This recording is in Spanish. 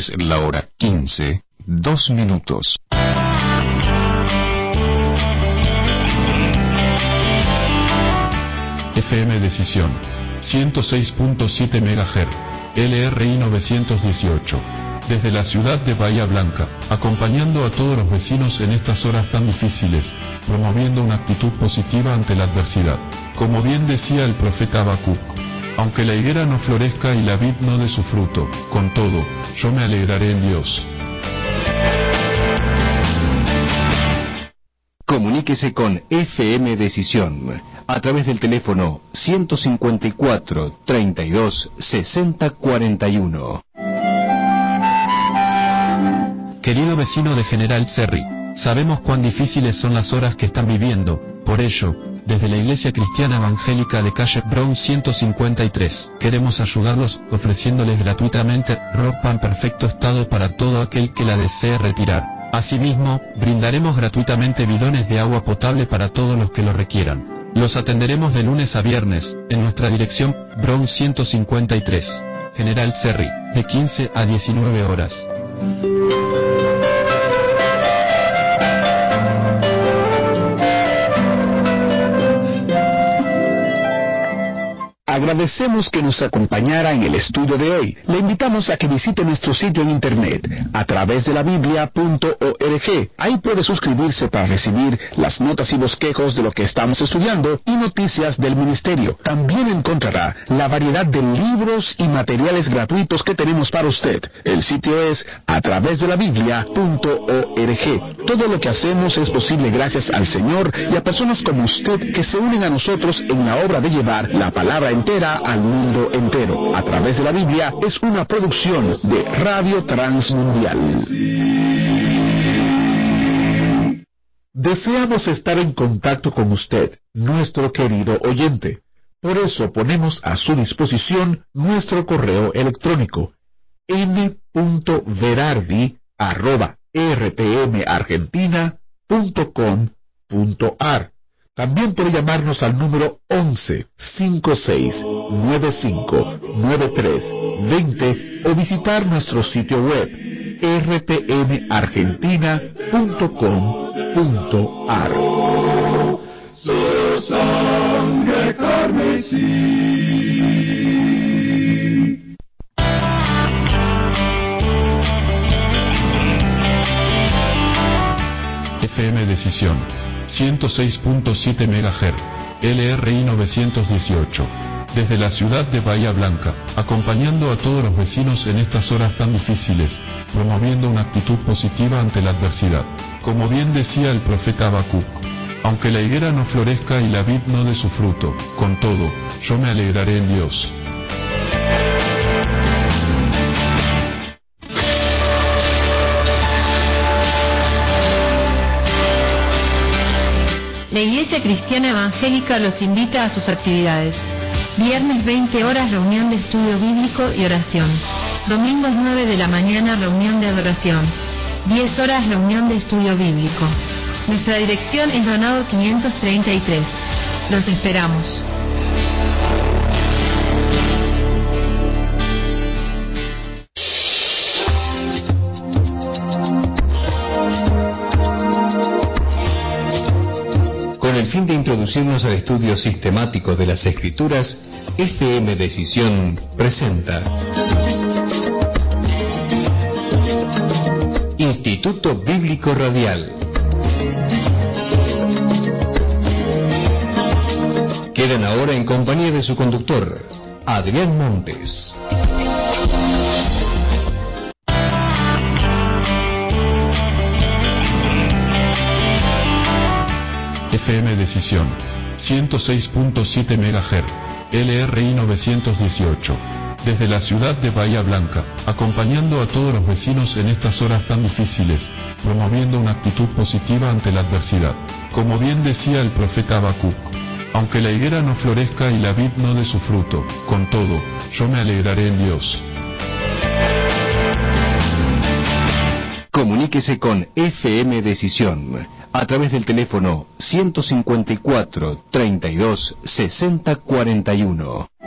Es la hora 15, 2 minutos. FM Decisión, 106.7 MHz, LRI 918. Desde la ciudad de Bahía Blanca, acompañando a todos los vecinos en estas horas tan difíciles, promoviendo una actitud positiva ante la adversidad. Como bien decía el profeta Habacuc, aunque la higuera no florezca y la vid no dé su fruto, con todo, yo me alegraré en Dios. Comuníquese con FM Decisión a través del teléfono 154 32 60 41. Querido vecino de General Serri, sabemos cuán difíciles son las horas que están viviendo. Por ello, desde la Iglesia Cristiana Evangélica de Calle Brown 153, queremos ayudarlos ofreciéndoles gratuitamente ropa en perfecto estado para todo aquel que la desee retirar. Asimismo, brindaremos gratuitamente bidones de agua potable para todos los que lo requieran. Los atenderemos de lunes a viernes, en nuestra dirección Brown 153, General Serri, de 15 a 19 horas. Agradecemos que nos acompañara en el estudio de hoy. Le invitamos a que visite nuestro sitio en internet, a través de la biblia.org. Ahí puede suscribirse para recibir las notas y bosquejos de lo que estamos estudiando y noticias del ministerio. También encontrará la variedad de libros y materiales gratuitos que tenemos para usted. El sitio es a través de la biblia.org. Todo lo que hacemos es posible gracias al Señor y a personas como usted que se unen a nosotros en la obra de llevar la palabra entera al mundo entero. A través de la Biblia es una producción de Radio Transmundial. Deseamos estar en contacto con usted, nuestro querido oyente. Por eso ponemos a su disposición nuestro correo electrónico n.verardi@rtmargentina.com.ar. También puede llamarnos al número 11-56-95-93-20 o visitar nuestro sitio web rtmargentina.com.ar. Su sangre carmesí. FM Decisión, 106.7 MHz, LRI 918. Desde la ciudad de Bahía Blanca, acompañando a todos los vecinos en estas horas tan difíciles, promoviendo una actitud positiva ante la adversidad. Como bien decía el profeta Habacuc, aunque la higuera no florezca y la vid no dé su fruto, con todo, yo me alegraré en Dios. La Iglesia Cristiana Evangélica los invita a sus actividades. Viernes 20 horas reunión de estudio bíblico y oración. Domingos 9 de la mañana reunión de adoración. 10 horas reunión de estudio bíblico. Nuestra dirección es Donado 533. Los esperamos. Con el fin de introducirnos al estudio sistemático de las Escrituras, FM Decisión presenta Instituto Bíblico Radial. Quedan ahora en compañía de su conductor, Adrián Montes. FM Decisión, 106.7 MHz, LRI 918. Desde la ciudad de Bahía Blanca, acompañando a todos los vecinos en estas horas tan difíciles, promoviendo una actitud positiva ante la adversidad. Como bien decía el profeta Habacuc, aunque la higuera no florezca y la vid no dé su fruto, con todo, yo me alegraré en Dios. Comuníquese con FM Decisión a través del teléfono 154 32 60 41.